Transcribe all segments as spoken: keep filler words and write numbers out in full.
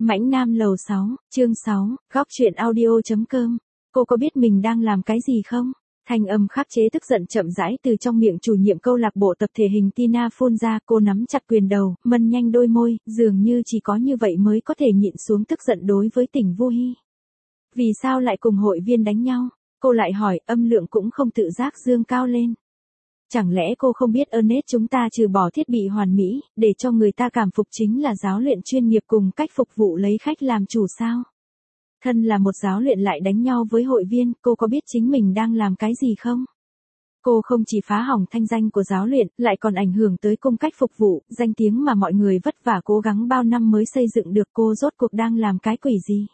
Mãnh Nam lầu sáu, chương sáu, góc truyện audio.com. Cô có biết mình đang làm cái gì không? Thanh âm khắc chế tức giận chậm rãi từ trong miệng chủ nhiệm câu lạc bộ tập thể hình Tina phun ra, cô nắm chặt quyền đầu, mân nhanh đôi môi, dường như chỉ có như vậy mới có thể nhịn xuống tức giận đối với Tỉnh Vu Hi. Vì sao lại cùng hội viên đánh nhau? Cô lại hỏi, âm lượng cũng không tự giác dương cao lên. Chẳng lẽ cô không biết Ernest chúng ta trừ bỏ thiết bị hoàn mỹ, để cho người ta cảm phục chính là giáo luyện chuyên nghiệp cùng cách phục vụ lấy khách làm chủ sao? Thân là một giáo luyện lại đánh nhau với hội viên, cô có biết chính mình đang làm cái gì không? Cô không chỉ phá hỏng thanh danh của giáo luyện, lại còn ảnh hưởng tới cung cách phục vụ, danh tiếng mà mọi người vất vả cố gắng bao năm mới xây dựng được. Cô rốt cuộc đang làm cái quỷ gì?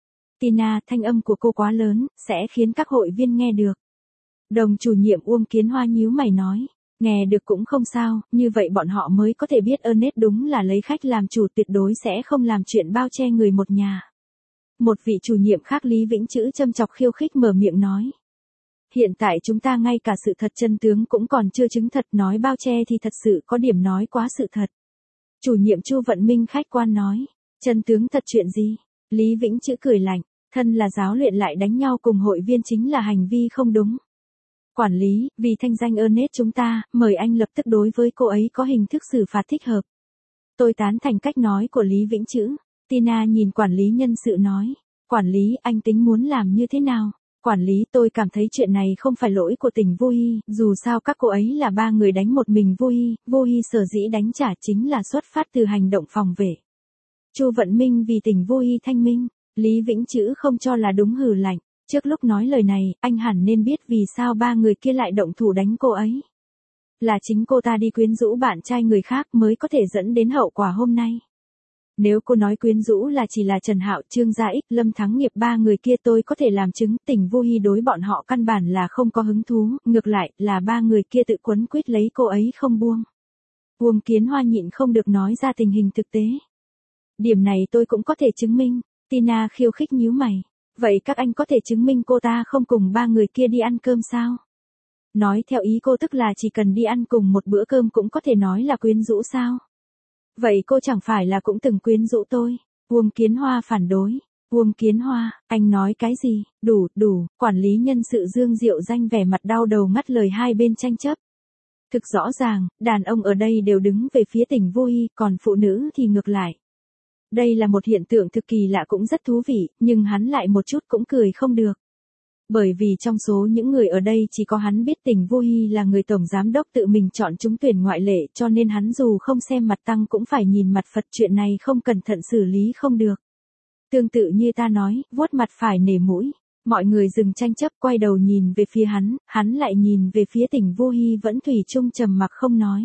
Tina, thanh âm của cô quá lớn, sẽ khiến các hội viên nghe được. Đồng chủ nhiệm Uông Kiến Hoa nhíu mày nói, nghe được cũng không sao, như vậy bọn họ mới có thể biết Ernest đúng là lấy khách làm chủ, tuyệt đối sẽ không làm chuyện bao che người một nhà. Một vị chủ nhiệm khác Lý Vĩnh Chữ châm chọc khiêu khích mở miệng nói. Hiện tại chúng ta ngay cả sự thật chân tướng cũng còn chưa chứng thật, nói bao che thì thật sự có điểm nói quá sự thật. Chủ nhiệm Chu Vận Minh khách quan nói, chân tướng thật chuyện gì? Lý Vĩnh Chữ cười lạnh, thân là giáo luyện lại đánh nhau cùng hội viên chính là hành vi không đúng. Quản lý, vì thanh danh Ernest chúng ta, mời anh lập tức đối với cô ấy có hình thức xử phạt thích hợp. Tôi tán thành cách nói của Lý Vĩnh Chữ. Tina nhìn quản lý nhân sự nói, quản lý, anh tính muốn làm như thế nào? Quản lý, tôi cảm thấy chuyện này không phải lỗi của Tỉnh Vu Hi, dù sao các cô ấy là ba người đánh một mình Vu Hi, Vu Hi sở dĩ đánh trả chính là xuất phát từ hành động phòng vệ. Chu Vận Minh vì Tỉnh Vu Hi thanh minh, Lý Vĩnh Chữ không cho là đúng hừ lạnh. Trước lúc nói lời này, anh hẳn nên biết vì sao ba người kia lại động thủ đánh cô ấy. Là chính cô ta đi quyến rũ bạn trai người khác mới có thể dẫn đến hậu quả hôm nay. Nếu cô nói quyến rũ là chỉ là Trần Hạo, Trương Gia Ích, Lâm Thắng Nghiệp, ba người kia tôi có thể làm chứng, Tỉnh Vu Hi đối bọn họ căn bản là không có hứng thú, ngược lại là ba người kia tự quấn quýt lấy cô ấy không buông. Uông Kiến Hoa nhịn không được nói ra tình hình thực tế. Điểm này tôi cũng có thể chứng minh. Tina khiêu khích nhíu mày. Vậy các anh có thể chứng minh cô ta không cùng ba người kia đi ăn cơm sao? Nói theo ý cô tức là chỉ cần đi ăn cùng một bữa cơm cũng có thể nói là quyến rũ sao? Vậy cô chẳng phải là cũng từng quyến rũ tôi? Uông Kiến Hoa phản đối. Uông Kiến Hoa, anh nói cái gì? Đủ, đủ, quản lý nhân sự Dương Diệu Danh vẻ mặt đau đầu ngắt lời hai bên tranh chấp. Thực rõ ràng, đàn ông ở đây đều đứng về phía Tỉnh Vu Hi, còn phụ nữ thì ngược lại. Đây là một hiện tượng thực kỳ lạ cũng rất thú vị, nhưng hắn lại một chút cũng cười không được. Bởi vì trong số những người ở đây chỉ có hắn biết Tỉnh Vu Hi là người tổng giám đốc tự mình chọn trúng tuyển ngoại lệ, cho nên hắn dù không xem mặt tăng cũng phải nhìn mặt Phật, chuyện này không cẩn thận xử lý không được. Tương tự như ta nói, vuốt mặt phải nể mũi. Mọi người dừng tranh chấp quay đầu nhìn về phía hắn, hắn lại nhìn về phía Tỉnh Vu Hi vẫn thủy chung trầm mặc không nói.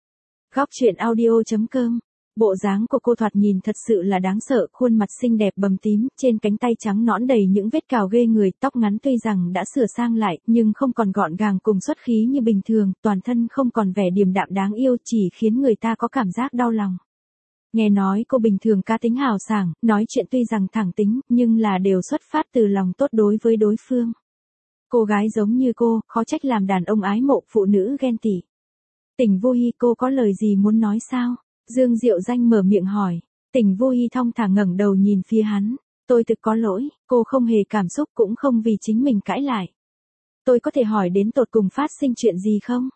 Góc truyện audio.com. Bộ dáng của cô thoạt nhìn thật sự là đáng sợ, khuôn mặt xinh đẹp bầm tím, trên cánh tay trắng nõn đầy những vết cào ghê người, tóc ngắn tuy rằng đã sửa sang lại, nhưng không còn gọn gàng cùng xuất khí như bình thường, toàn thân không còn vẻ điềm đạm đáng yêu, chỉ khiến người ta có cảm giác đau lòng. Nghe nói cô bình thường cá tính hào sảng, nói chuyện tuy rằng thẳng tính, nhưng là đều xuất phát từ lòng tốt đối với đối phương. Cô gái giống như cô, khó trách làm đàn ông ái mộ, phụ nữ ghen tị. Tỉnh Vu Hi, cô có lời gì muốn nói sao? Dương Diệu Danh mở miệng hỏi. Tỉnh Vu Hi thong thả ngẩng đầu nhìn phía hắn. Tôi thực có lỗi, cô không hề cảm xúc cũng không vì chính mình cãi lại. Tôi có thể hỏi đến tột cùng phát sinh chuyện gì không?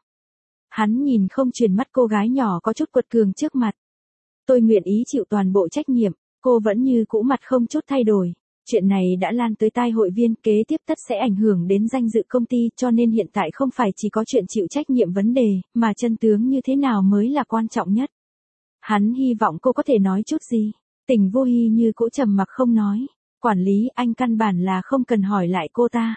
Hắn nhìn không chuyển mắt cô gái nhỏ có chút quật cường trước mặt. Tôi nguyện ý chịu toàn bộ trách nhiệm, cô vẫn như cũ mặt không chút thay đổi. Chuyện này đã lan tới tai hội viên, kế tiếp tất sẽ ảnh hưởng đến danh dự công ty, cho nên hiện tại không phải chỉ có chuyện chịu trách nhiệm vấn đề, mà chân tướng như thế nào mới là quan trọng nhất. Hắn hy vọng cô có thể nói chút gì. Tỉnh Vu Hi như cũ trầm mặc không nói. Quản lý, anh căn bản là không cần hỏi lại cô ta.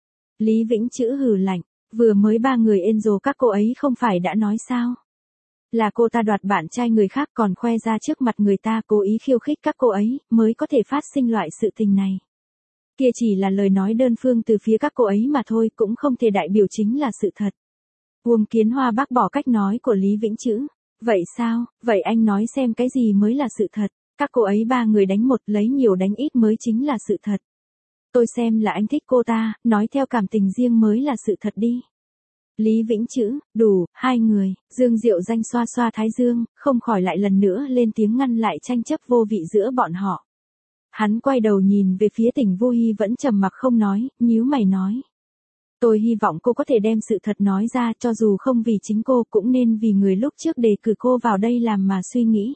Lý Vĩnh Chữ hừ lạnh, vừa mới ba người Angel các cô ấy không phải đã nói sao? Là cô ta đoạt bạn trai người khác còn khoe ra trước mặt người ta, cố ý khiêu khích các cô ấy, mới có thể phát sinh loại sự tình này. Kia chỉ là lời nói đơn phương từ phía các cô ấy mà thôi, cũng không thể đại biểu chính là sự thật. Uông Kiến Hoa bác bỏ cách nói của Lý Vĩnh Chữ. Vậy sao, vậy anh nói xem cái gì mới là sự thật, các cô ấy ba người đánh một, lấy nhiều đánh ít mới chính là sự thật. Tôi xem là anh thích cô ta, nói theo cảm tình riêng mới là sự thật đi. Lý Vĩnh Chữ, đủ, hai người, Dương Diệu Danh xoa xoa thái dương, không khỏi lại lần nữa lên tiếng ngăn lại tranh chấp vô vị giữa bọn họ. Hắn quay đầu nhìn về phía Tỉnh Vô Hy vẫn trầm mặc không nói, nhíu mày nói. Tôi hy vọng cô có thể đem sự thật nói ra, cho dù không vì chính cô cũng nên vì người lúc trước đề cử cô vào đây làm mà suy nghĩ.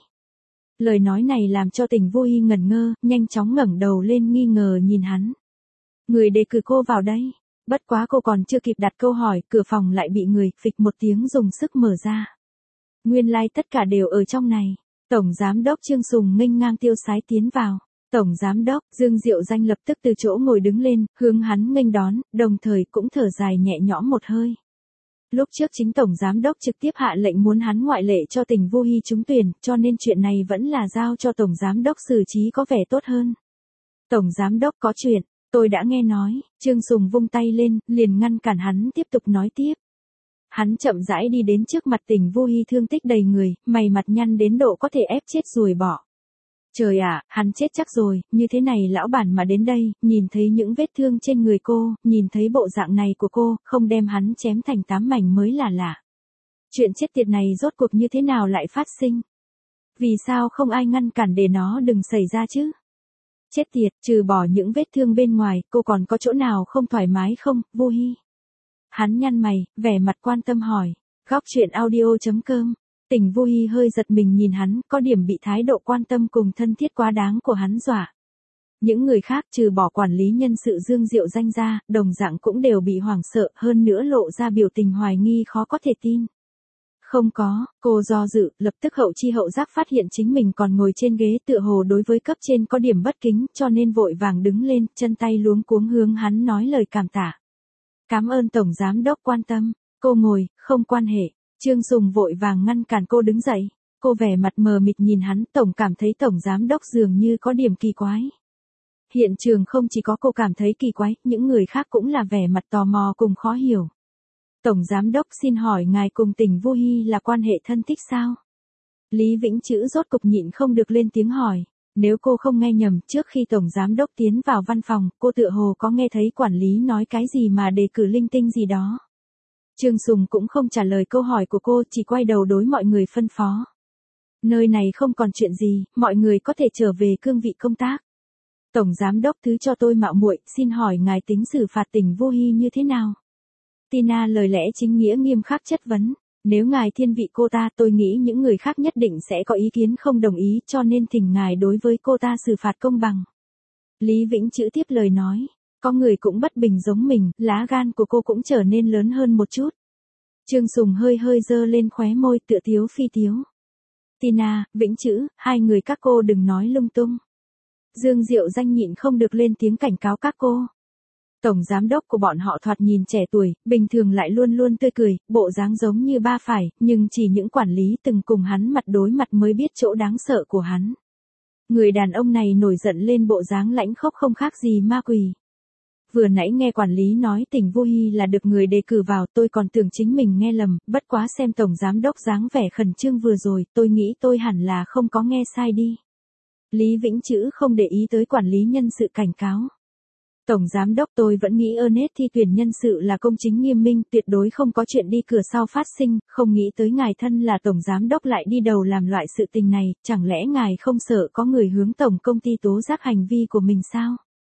Lời nói này làm cho Tỉnh Vô Hy ngẩn ngơ, nhanh chóng ngẩng đầu lên nghi ngờ nhìn hắn. Người đề cử cô vào đây. Bất quá cô còn chưa kịp đặt câu hỏi, cửa phòng lại bị người phịch một tiếng dùng sức mở ra. Nguyên lai like tất cả đều ở trong này. Tổng giám đốc Trương Sùng nghênh ngang tiêu sái tiến vào. Tổng giám đốc Dương Diệu Danh lập tức từ chỗ ngồi đứng lên, hướng hắn nghênh đón, đồng thời cũng thở dài nhẹ nhõm một hơi. Lúc trước chính Tổng giám đốc trực tiếp hạ lệnh muốn hắn ngoại lệ cho Tỉnh Vô Hy trúng tuyển, cho nên chuyện này vẫn là giao cho Tổng giám đốc xử trí có vẻ tốt hơn. Tổng giám đốc có chuyện, tôi đã nghe nói. Trương Sùng vung tay lên, liền ngăn cản hắn tiếp tục nói tiếp. Hắn chậm rãi đi đến trước mặt Tỉnh Vô Hy thương tích đầy người, mày mặt nhăn đến độ có thể ép chết ruồi bọ. Trời ạ, à, hắn chết chắc rồi, như thế này lão bản mà đến đây, nhìn thấy những vết thương trên người cô, nhìn thấy bộ dạng này của cô, không đem hắn chém thành tám mảnh mới là lạ. Chuyện chết tiệt này rốt cuộc như thế nào lại phát sinh? Vì sao không ai ngăn cản để nó đừng xảy ra chứ? Chết tiệt, trừ bỏ những vết thương bên ngoài, cô còn có chỗ nào không thoải mái không, Vô Hy? Hắn nhăn mày, vẻ mặt quan tâm hỏi. Góc truyện audio chấm com. Tỉnh Vô Hy hơi giật mình nhìn hắn, có điểm bị thái độ quan tâm cùng thân thiết quá đáng của hắn dọa. Những người khác trừ bỏ quản lý nhân sự Dương Diệu Danh ra, đồng dạng cũng đều bị hoảng sợ, hơn nữa lộ ra biểu tình hoài nghi khó có thể tin. Không có, cô do dự, lập tức hậu chi hậu giác phát hiện chính mình còn ngồi trên ghế tựa hồ đối với cấp trên có điểm bất kính, cho nên vội vàng đứng lên, chân tay luống cuống hướng hắn nói lời cảm tạ. Cảm ơn Tổng Giám Đốc quan tâm, cô ngồi, không quan hệ. Trương Sùng vội vàng ngăn cản cô đứng dậy. Cô vẻ mặt mờ mịt nhìn hắn, tổng cảm thấy Tổng Giám Đốc dường như có điểm kỳ quái. Hiện trường không chỉ có cô cảm thấy kỳ quái, những người khác cũng là vẻ mặt tò mò cùng khó hiểu. Tổng Giám Đốc xin hỏi ngài cùng Tỉnh Vô Hy là quan hệ thân thích sao? Lý Vĩnh Chữ rốt cục nhịn không được lên tiếng hỏi. Nếu cô không nghe nhầm, trước khi Tổng Giám Đốc tiến vào văn phòng, cô tựa hồ có nghe thấy quản lý nói cái gì mà đề cử linh tinh gì đó. Trương Sùng cũng không trả lời câu hỏi của cô, chỉ quay đầu đối mọi người phân phó. Nơi này không còn chuyện gì, mọi người có thể trở về cương vị công tác. Tổng Giám Đốc thứ cho tôi mạo muội, xin hỏi ngài tính xử phạt Tỉnh Vô Hy như thế nào? Tina lời lẽ chính nghĩa nghiêm khắc chất vấn. Nếu ngài thiên vị cô ta, tôi nghĩ những người khác nhất định sẽ có ý kiến không đồng ý, cho nên thỉnh ngài đối với cô ta xử phạt công bằng. Lý Vĩnh Chữ tiếp lời nói. Có người cũng bất bình giống mình, lá gan của cô cũng trở nên lớn hơn một chút. Trương Sùng hơi hơi dơ lên khóe môi tựa tiếu phi tiếu. Tina, Vĩnh Chữ, hai người các cô đừng nói lung tung. Dương Diệu Danh nhịn không được lên tiếng cảnh cáo các cô. Tổng giám đốc của bọn họ thoạt nhìn trẻ tuổi, bình thường lại luôn luôn tươi cười, bộ dáng giống như ba phải, nhưng chỉ những quản lý từng cùng hắn mặt đối mặt mới biết chỗ đáng sợ của hắn. Người đàn ông này nổi giận lên bộ dáng lãnh khốc không khác gì ma quỷ. Vừa nãy nghe quản lý nói Tỉnh Vô Hy là được người đề cử vào, tôi còn tưởng chính mình nghe lầm, bất quá xem tổng giám đốc dáng vẻ khẩn trương vừa rồi, tôi nghĩ tôi hẳn là không có nghe sai đi. Lý Vĩnh Chữ không để ý tới quản lý nhân sự cảnh cáo. Tổng giám đốc, tôi vẫn nghĩ Ernest thi tuyển nhân sự là công chính nghiêm minh, tuyệt đối không có chuyện đi cửa sau phát sinh, không nghĩ tới ngài thân là tổng giám đốc lại đi đầu làm loại sự tình này, chẳng lẽ ngài không sợ có người hướng tổng công ty tố giác hành vi của mình sao?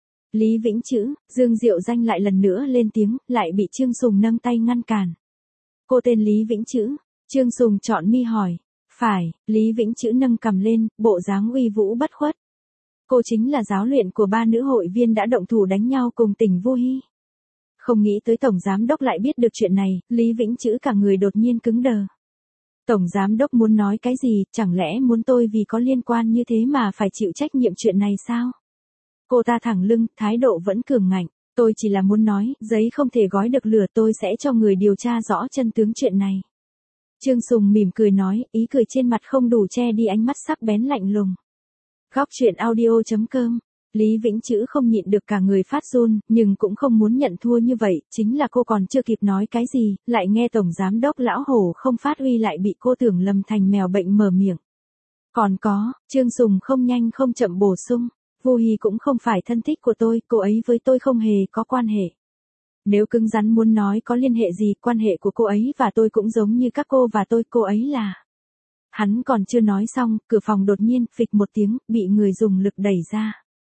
Lý Vĩnh Chữ, Dương Diệu Danh lại lần nữa lên tiếng, lại bị Trương Sùng nâng tay ngăn cản. Cô tên Lý Vĩnh Chữ, Trương Sùng chọn mi hỏi. Phải, Lý Vĩnh Chữ nâng cầm lên, bộ dáng uy vũ bất khuất. Cô chính là giáo luyện của ba nữ hội viên đã động thủ đánh nhau cùng Tỉnh Vô Hy. Không nghĩ tới tổng giám đốc lại biết được chuyện này, Lý Vĩnh Chữ cả người đột nhiên cứng đờ. Tổng giám đốc muốn nói cái gì, chẳng lẽ muốn tôi vì có liên quan như thế mà phải chịu trách nhiệm chuyện này sao? Cô ta thẳng lưng, thái độ vẫn cường ngạnh, tôi chỉ là muốn nói, giấy không thể gói được lửa, tôi sẽ cho người điều tra rõ chân tướng chuyện này. Trương Sùng mỉm cười nói, ý cười trên mặt không đủ che đi ánh mắt sắc bén lạnh lùng. Góc truyện audio chấm com. Lý Vĩnh Chữ không nhịn được cả người phát run, nhưng cũng không muốn nhận thua như vậy, chính là cô còn chưa kịp nói cái gì, lại nghe tổng giám đốc lão hổ không phát uy lại bị cô tưởng lầm thành mèo bệnh mở miệng. Còn có, Trương Sùng không nhanh không chậm bổ sung, Vô Hy cũng không phải thân thích của tôi, cô ấy với tôi không hề có quan hệ. Nếu cứng rắn muốn nói có liên hệ gì, quan hệ của cô ấy và tôi cũng giống như các cô và tôi, cô ấy là... Hắn còn chưa nói xong, cửa phòng đột nhiên, phịch một tiếng, bị người dùng lực đẩy ra.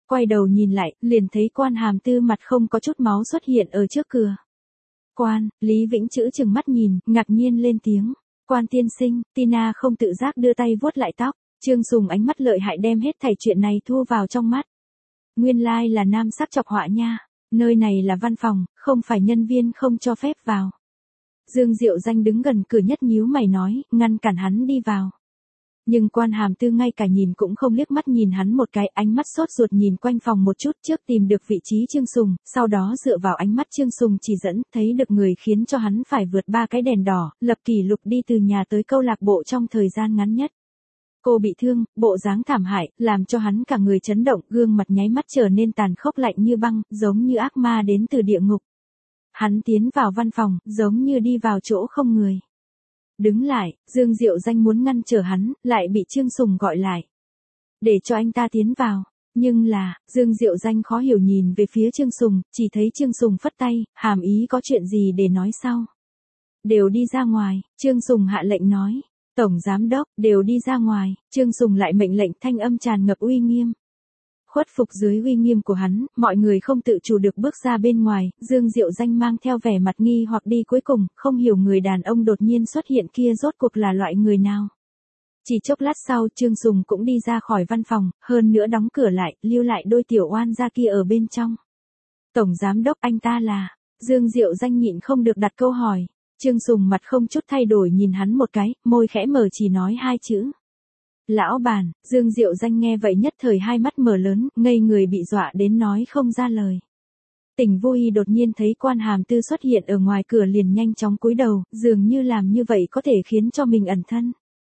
Quay đầu nhìn lại, liền thấy Quan Hàm Tư mặt không có chút máu xuất hiện ở trước cửa. Quan, Lý Vĩnh Chữ trừng mắt nhìn, ngạc nhiên lên tiếng. Quan tiên sinh, Tina không tự giác đưa tay vuốt lại tóc. Trương Sùng ánh mắt lợi hại đem hết thảy chuyện này thu vào trong mắt. Nguyên lai là nam sắc chọc họa nha. Nơi này là văn phòng, không phải nhân viên không cho phép vào. Dương Diệu Danh đứng gần cửa nhất nhíu mày nói, ngăn cản hắn đi vào. Nhưng Quan Hàm Tư ngay cả nhìn cũng không liếc mắt nhìn hắn một cái, ánh mắt sốt ruột nhìn quanh phòng một chút trước tìm được vị trí Trương Sùng, sau đó dựa vào ánh mắt Trương Sùng chỉ dẫn, thấy được người khiến cho hắn phải vượt ba cái đèn đỏ, lập kỷ lục đi từ nhà tới câu lạc bộ trong thời gian ngắn nhất. Cô bị thương, bộ dáng thảm hại, làm cho hắn cả người chấn động, gương mặt nháy mắt trở nên tàn khốc lạnh như băng, giống như ác ma đến từ địa ngục. Hắn tiến vào văn phòng, giống như đi vào chỗ không người. Đứng lại, Dương Diệu Danh muốn ngăn trở hắn, lại bị Trương Sùng gọi lại. Để cho anh ta tiến vào. Nhưng là, Dương Diệu Danh khó hiểu nhìn về phía Trương Sùng, chỉ thấy Trương Sùng phất tay, hàm ý có chuyện gì để nói sau. Đều đi ra ngoài, Trương Sùng hạ lệnh nói. Tổng Giám Đốc, đều đi ra ngoài, Trương Sùng lại mệnh lệnh thanh âm tràn ngập uy nghiêm. Khuất phục dưới uy nghiêm của hắn, mọi người không tự chủ được bước ra bên ngoài, Dương Diệu Danh mang theo vẻ mặt nghi hoặc đi cuối cùng, không hiểu người đàn ông đột nhiên xuất hiện kia rốt cuộc là loại người nào. Chỉ chốc lát sau Trương Sùng cũng đi ra khỏi văn phòng, hơn nữa đóng cửa lại, lưu lại đôi tiểu oan gia kia ở bên trong. Tổng Giám Đốc anh ta là, Dương Diệu Danh nhịn không được đặt câu hỏi. Trương Sùng mặt không chút thay đổi nhìn hắn một cái, môi khẽ mở chỉ nói hai chữ. Lão bản, Dương Diệu Danh nghe vậy nhất thời hai mắt mở lớn, ngây người bị dọa đến nói không ra lời. Tỉnh vui đột nhiên thấy Quan Hàm Tư xuất hiện ở ngoài cửa liền nhanh chóng cúi đầu, dường như làm như vậy có thể khiến cho mình ẩn thân.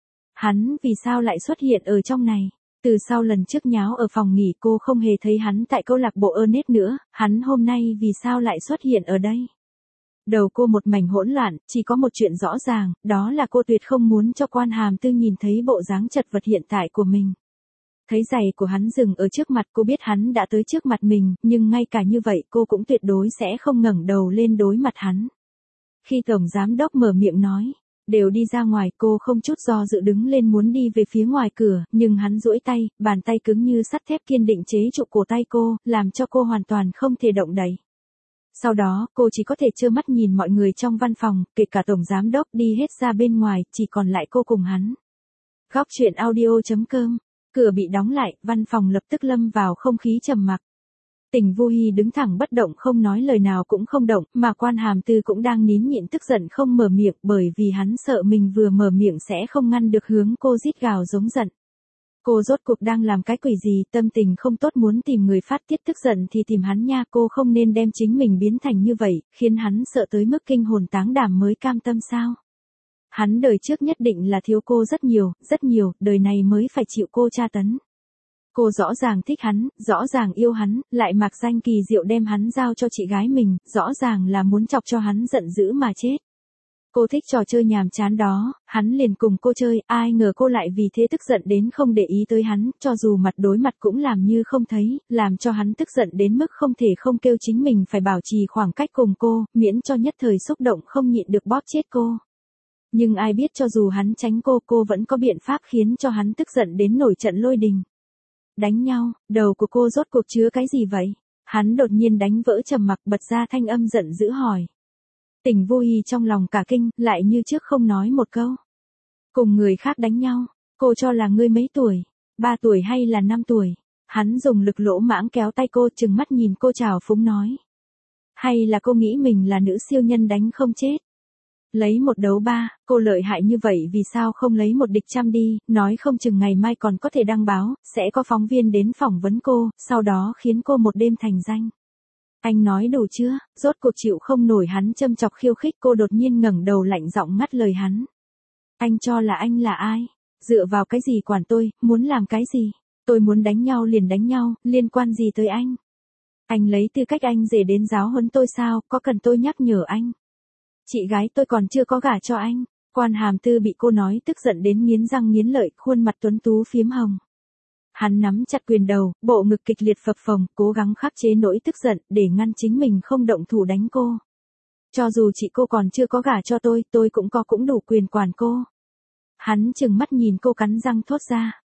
Hắn vì sao lại xuất hiện ở trong này? Từ sau lần trước nháo ở phòng nghỉ cô không hề thấy hắn tại câu lạc bộ Ernest nữa, hắn hôm nay vì sao lại xuất hiện ở đây? Đầu cô một mảnh hỗn loạn, chỉ có một chuyện rõ ràng, đó là cô tuyệt không muốn cho Quan Hàm Tư nhìn thấy bộ dáng chật vật hiện tại của mình. Thấy giày của hắn dừng ở trước mặt cô biết hắn đã tới trước mặt mình, nhưng ngay cả như vậy cô cũng tuyệt đối sẽ không ngẩng đầu lên đối mặt hắn. Khi Tổng Giám Đốc mở miệng nói, đều đi ra ngoài cô không chút do dự đứng lên muốn đi về phía ngoài cửa, nhưng hắn duỗi tay, bàn tay cứng như sắt thép kiên định chế trụ cổ tay cô, làm cho cô hoàn toàn không thể động đậy. Sau đó, cô chỉ có thể trơ mắt nhìn mọi người trong văn phòng, kể cả Tổng Giám Đốc đi hết ra bên ngoài, chỉ còn lại cô cùng hắn. Góc truyện audio chấm com, cửa bị đóng lại, văn phòng lập tức lâm vào không khí trầm mặc. Tỉnh Vô Hy đứng thẳng bất động không nói lời nào cũng không động, mà Quan Hàm Tư cũng đang nín nhịn tức giận không mở miệng bởi vì hắn sợ mình vừa mở miệng sẽ không ngăn được hướng cô rít gào giống giận. Cô rốt cuộc đang làm cái quỷ gì, tâm tình không tốt muốn tìm người phát tiết tức giận thì tìm hắn nha, cô không nên đem chính mình biến thành như vậy, khiến hắn sợ tới mức kinh hồn táng đảm mới cam tâm sao. Hắn đời trước nhất định là thiếu cô rất nhiều, rất nhiều, đời này mới phải chịu cô tra tấn. Cô rõ ràng thích hắn, rõ ràng yêu hắn, lại mặc danh kỳ diệu đem hắn giao cho chị gái mình, rõ ràng là muốn chọc cho hắn giận dữ mà chết. Cô thích trò chơi nhàm chán đó, hắn liền cùng cô chơi, ai ngờ cô lại vì thế tức giận đến không để ý tới hắn, cho dù mặt đối mặt cũng làm như không thấy, làm cho hắn tức giận đến mức không thể không kêu chính mình phải bảo trì khoảng cách cùng cô, miễn cho nhất thời xúc động không nhịn được bóp chết cô. Nhưng ai biết cho dù hắn tránh cô, cô vẫn có biện pháp khiến cho hắn tức giận đến nổi trận lôi đình. Đánh nhau, đầu của cô rốt cuộc chứa cái gì vậy? Hắn đột nhiên đánh vỡ trầm mặc bật ra thanh âm giận dữ hỏi. Tỉnh Vô Hy trong lòng cả kinh, lại như trước không nói một câu. Cùng người khác đánh nhau, cô cho là ngươi mấy tuổi, ba tuổi hay là năm tuổi? Hắn dùng lực lỗ mãng kéo tay cô trừng mắt nhìn cô trào phúng nói. Hay là cô nghĩ mình là nữ siêu nhân đánh không chết? Lấy một đấu ba, cô lợi hại như vậy vì sao không lấy một địch trăm đi, nói không chừng ngày mai còn có thể đăng báo, sẽ có phóng viên đến phỏng vấn cô, sau đó khiến cô một đêm thành danh. Anh nói đủ chưa, rốt cuộc chịu không nổi hắn châm chọc khiêu khích cô đột nhiên ngẩng đầu lạnh giọng ngắt lời hắn. Anh cho là anh là ai? Dựa vào cái gì quản tôi, muốn làm cái gì? Tôi muốn đánh nhau liền đánh nhau, liên quan gì tới anh? Anh lấy tư cách anh rể đến giáo huấn tôi sao, có cần tôi nhắc nhở anh? Chị gái tôi còn chưa có gả cho anh. Quan Hàm Tư bị cô nói tức giận đến nghiến răng nghiến lợi, khuôn mặt tuấn tú phiếm hồng. Hắn nắm chặt quyền đầu, bộ ngực kịch liệt phập phồng, cố gắng khắc chế nỗi tức giận để ngăn chính mình không động thủ đánh cô. Cho dù chị cô còn chưa có gả cho tôi, tôi cũng có cũng đủ quyền quản cô. Hắn chừng mắt nhìn cô cắn răng thốt ra.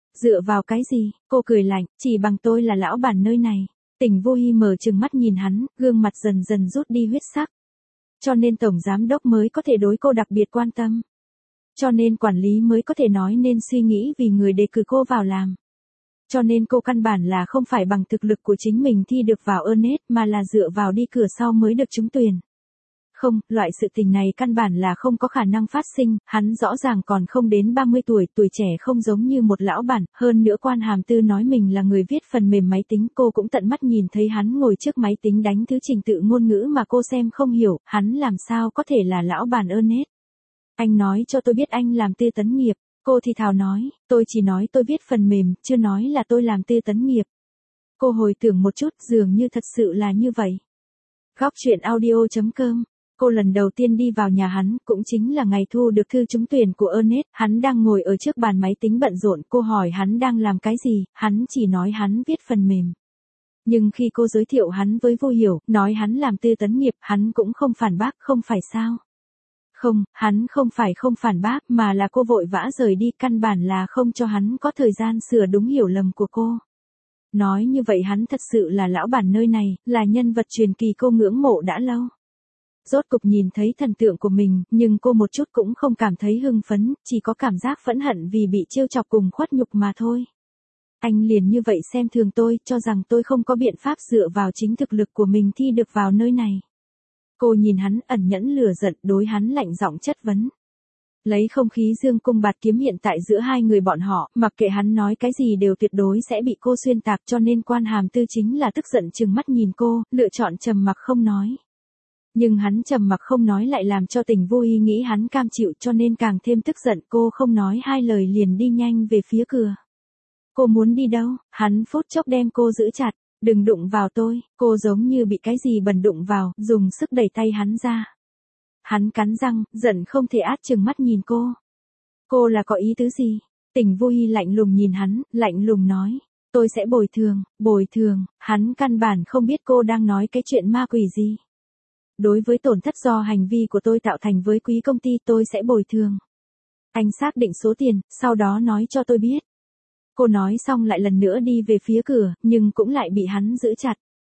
Dựa vào cái gì? Cô cười lạnh, chỉ bằng tôi là lão bản nơi này. Tỉnh Vô Hi mở trừng mắt nhìn hắn, gương mặt dần dần rút đi huyết sắc. Cho nên tổng giám đốc mới có thể đối cô đặc biệt quan tâm. Cho nên quản lý mới có thể nói nên suy nghĩ vì người đề cử cô vào làm. Cho nên cô căn bản là không phải bằng thực lực của chính mình thi được vào Ernest mà là dựa vào đi cửa sau mới được trúng tuyển. Không, loại sự tình này căn bản là không có khả năng phát sinh, hắn rõ ràng còn không đến ba mươi tuổi, tuổi trẻ không giống như một lão bản, hơn nữa Quan Hàm Tư nói mình là người viết phần mềm máy tính, cô cũng tận mắt nhìn thấy hắn ngồi trước máy tính đánh thứ trình tự ngôn ngữ mà cô xem không hiểu, hắn làm sao có thể là lão bản Ernest. Anh nói cho tôi biết anh làm Tư Tấn Nghiệp, cô thì thào nói, tôi chỉ nói tôi viết phần mềm, chưa nói là tôi làm Tư Tấn Nghiệp. Cô hồi tưởng một chút, dường như thật sự là như vậy. Góc truyện audio chấm com. Cô lần đầu tiên đi vào nhà hắn, cũng chính là ngày thu được thư trúng tuyển của Ernest, hắn đang ngồi ở trước bàn máy tính bận rộn, cô hỏi hắn đang làm cái gì, hắn chỉ nói hắn viết phần mềm. Nhưng khi cô giới thiệu hắn với Vô Hiểu, nói hắn làm Tư Tấn Nghiệp, hắn cũng không phản bác, không phải sao? Không, hắn không phải không phản bác, mà là cô vội vã rời đi, căn bản là không cho hắn có thời gian sửa đúng hiểu lầm của cô. Nói như vậy hắn thật sự là lão bản nơi này, là nhân vật truyền kỳ cô ngưỡng mộ đã lâu. Rốt cục nhìn thấy thần tượng của mình, nhưng cô một chút cũng không cảm thấy hưng phấn, chỉ có cảm giác phẫn hận vì bị trêu chọc cùng khuất nhục mà thôi. Anh liền như vậy xem thường tôi, cho rằng tôi không có biện pháp dựa vào chính thực lực của mình thi được vào nơi này. Cô nhìn hắn ẩn nhẫn lửa giận, đối hắn lạnh giọng chất vấn. Lấy không khí dương cung bạt kiếm hiện tại giữa hai người bọn họ, mặc kệ hắn nói cái gì đều tuyệt đối sẽ bị cô xuyên tạc, cho nên Quan Hàm Tư chính là tức giận trừng mắt nhìn cô, lựa chọn trầm mặc không nói. Nhưng hắn trầm mặc không nói lại làm cho Tỉnh Vô Hi nghĩ hắn cam chịu, cho nên càng thêm tức giận, cô không nói hai lời liền đi nhanh về phía cửa. Cô muốn đi đâu? Hắn phút chốc đem cô giữ chặt, đừng đụng vào tôi, cô giống như bị cái gì bẩn đụng vào, dùng sức đẩy tay hắn ra. Hắn cắn răng, giận không thể át trừng mắt nhìn cô. Cô là có ý tứ gì? Tỉnh Vô Hi lạnh lùng nhìn hắn, lạnh lùng nói, tôi sẽ bồi thường, bồi thường, hắn căn bản không biết cô đang nói cái chuyện ma quỷ gì. Đối với tổn thất do hành vi của tôi tạo thành với quý công ty tôi sẽ bồi thường. Anh xác định số tiền, sau đó nói cho tôi biết. Cô nói xong lại lần nữa đi về phía cửa, nhưng cũng lại bị hắn giữ chặt.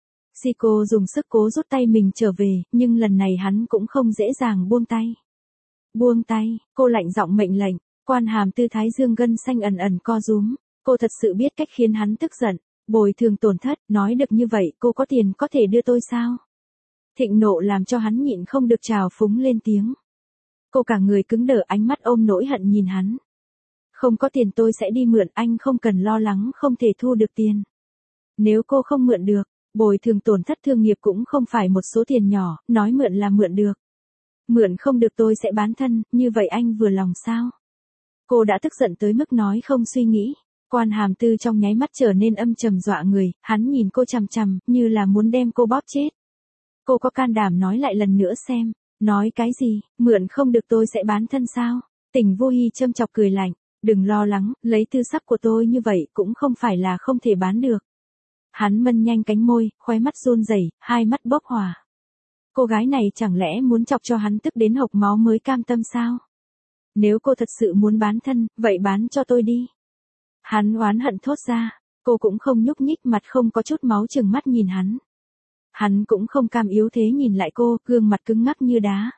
Zico dùng sức cố rút tay mình trở về, nhưng lần này hắn cũng không dễ dàng buông tay. Buông tay, cô lạnh giọng mệnh lệnh, Quan Hàm Tư thái dương gân xanh ẩn ẩn co rúm. Cô thật sự biết cách khiến hắn tức giận, bồi thường tổn thất, nói được như vậy, cô có tiền có thể đưa tôi sao? Thịnh nộ làm cho hắn nhịn không được trào phúng lên tiếng. Cô cả người cứng đờ, ánh mắt ôm nỗi hận nhìn hắn. Không có tiền tôi sẽ đi mượn, anh không cần lo lắng không thể thu được tiền. Nếu cô không mượn được, bồi thường tổn thất thương nghiệp cũng không phải một số tiền nhỏ, nói mượn là mượn được. Mượn không được tôi sẽ bán thân, như vậy anh vừa lòng sao? Cô đã tức giận tới mức nói không suy nghĩ. Quan Hàm Tư trong nháy mắt trở nên âm trầm dọa người, hắn nhìn cô chằm chằm, như là muốn đem cô bóp chết. Cô có can đảm nói lại lần nữa xem, nói cái gì, mượn không được tôi sẽ bán thân sao? Tỉnh Vô Hi châm chọc cười lạnh, đừng lo lắng, lấy tư sắc của tôi như vậy cũng không phải là không thể bán được. Hắn mân nhanh cánh môi, khóe mắt run rẩy, hai mắt bốc hỏa. Cô gái này chẳng lẽ muốn chọc cho hắn tức đến hộc máu mới cam tâm sao? Nếu cô thật sự muốn bán thân, vậy bán cho tôi đi. Hắn oán hận thốt ra, cô cũng không nhúc nhích, mặt không có chút máu, trừng mắt nhìn hắn. Hắn cũng không cam yếu thế nhìn lại cô, gương mặt cứng ngắc như đá.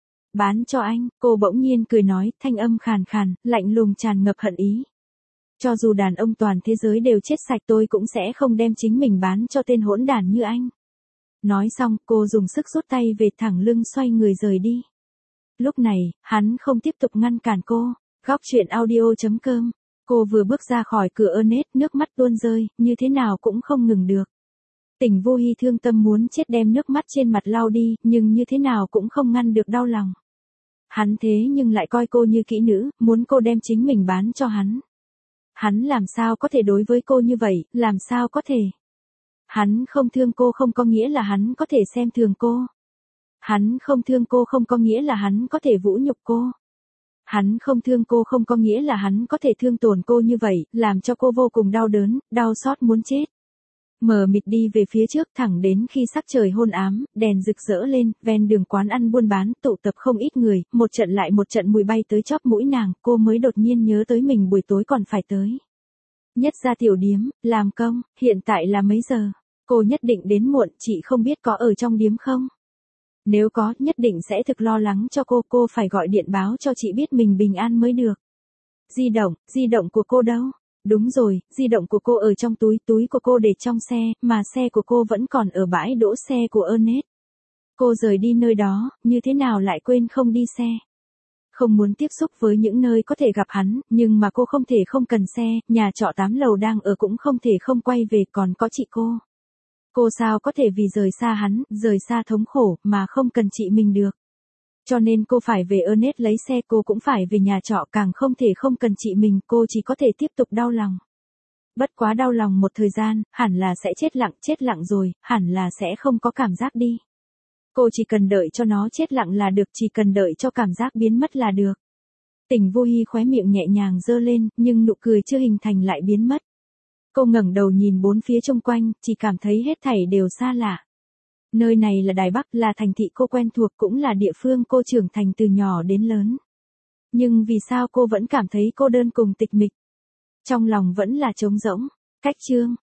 Bán cho anh, cô bỗng nhiên cười nói, thanh âm khàn khàn, lạnh lùng tràn ngập hận ý. Cho dù đàn ông toàn thế giới đều chết sạch tôi cũng sẽ không đem chính mình bán cho tên hỗn đản như anh. Nói xong, cô dùng sức rút tay về thẳng lưng xoay người rời đi. Lúc này, hắn không tiếp tục ngăn cản cô. Góc truyện audio chấm com. Cô vừa bước ra khỏi cửa Ernest, nước mắt tuôn rơi, như thế nào cũng không ngừng được. Tỉnh Vô Hi thương tâm muốn chết đem nước mắt trên mặt lau đi, nhưng như thế nào cũng không ngăn được đau lòng. Hắn thế nhưng lại coi cô như kỹ nữ, muốn cô đem chính mình bán cho hắn. Hắn làm sao có thể đối với cô như vậy, làm sao có thể? Hắn không thương cô không có nghĩa là hắn có thể xem thường cô. Hắn không thương cô không có nghĩa là hắn có thể vũ nhục cô. Hắn không thương cô không có nghĩa là hắn có thể thương tổn cô như vậy, làm cho cô vô cùng đau đớn, đau xót muốn chết. Mờ mịt đi về phía trước thẳng đến khi sắc trời hôn ám, đèn rực rỡ lên, ven đường quán ăn buôn bán, tụ tập không ít người, một trận lại một trận mùi bay tới chóp mũi nàng, cô mới đột nhiên nhớ tới mình buổi tối còn phải tới. Nhất gia tiểu điếm, làm công, hiện tại là mấy giờ? Cô nhất định đến muộn, chị không biết có ở trong điếm không? Nếu có, nhất định sẽ thực lo lắng cho cô, cô phải gọi điện báo cho chị biết mình bình an mới được. Di động, di động của cô đâu? Đúng rồi, di động của cô ở trong túi, túi của cô để trong xe, mà xe của cô vẫn còn ở bãi đỗ xe của Ernest. Cô rời đi nơi đó, như thế nào lại quên không đi xe? Không muốn tiếp xúc với những nơi có thể gặp hắn, nhưng mà cô không thể không cần xe, nhà trọ tám lầu đang ở cũng không thể không quay về, còn có chị cô. Cô sao có thể vì rời xa hắn, rời xa thống khổ, mà không cần chị mình được. Cho nên cô phải về Ernest lấy xe, cô cũng phải về nhà trọ, càng không thể không cần chị mình, cô chỉ có thể tiếp tục đau lòng. Bất quá đau lòng một thời gian, hẳn là sẽ chết lặng, chết lặng rồi, hẳn là sẽ không có cảm giác đi. Cô chỉ cần đợi cho nó chết lặng là được, chỉ cần đợi cho cảm giác biến mất là được. Tỉnh Vô Hy khóe miệng nhẹ nhàng giơ lên, nhưng nụ cười chưa hình thành lại biến mất. Cô ngẩng đầu nhìn bốn phía xung quanh, chỉ cảm thấy hết thảy đều xa lạ. Nơi này là Đài Bắc, là thành thị cô quen thuộc, cũng là địa phương cô trưởng thành từ nhỏ đến lớn. Nhưng vì sao cô vẫn cảm thấy cô đơn cùng tịch mịch? Trong lòng vẫn là trống rỗng. Cách chương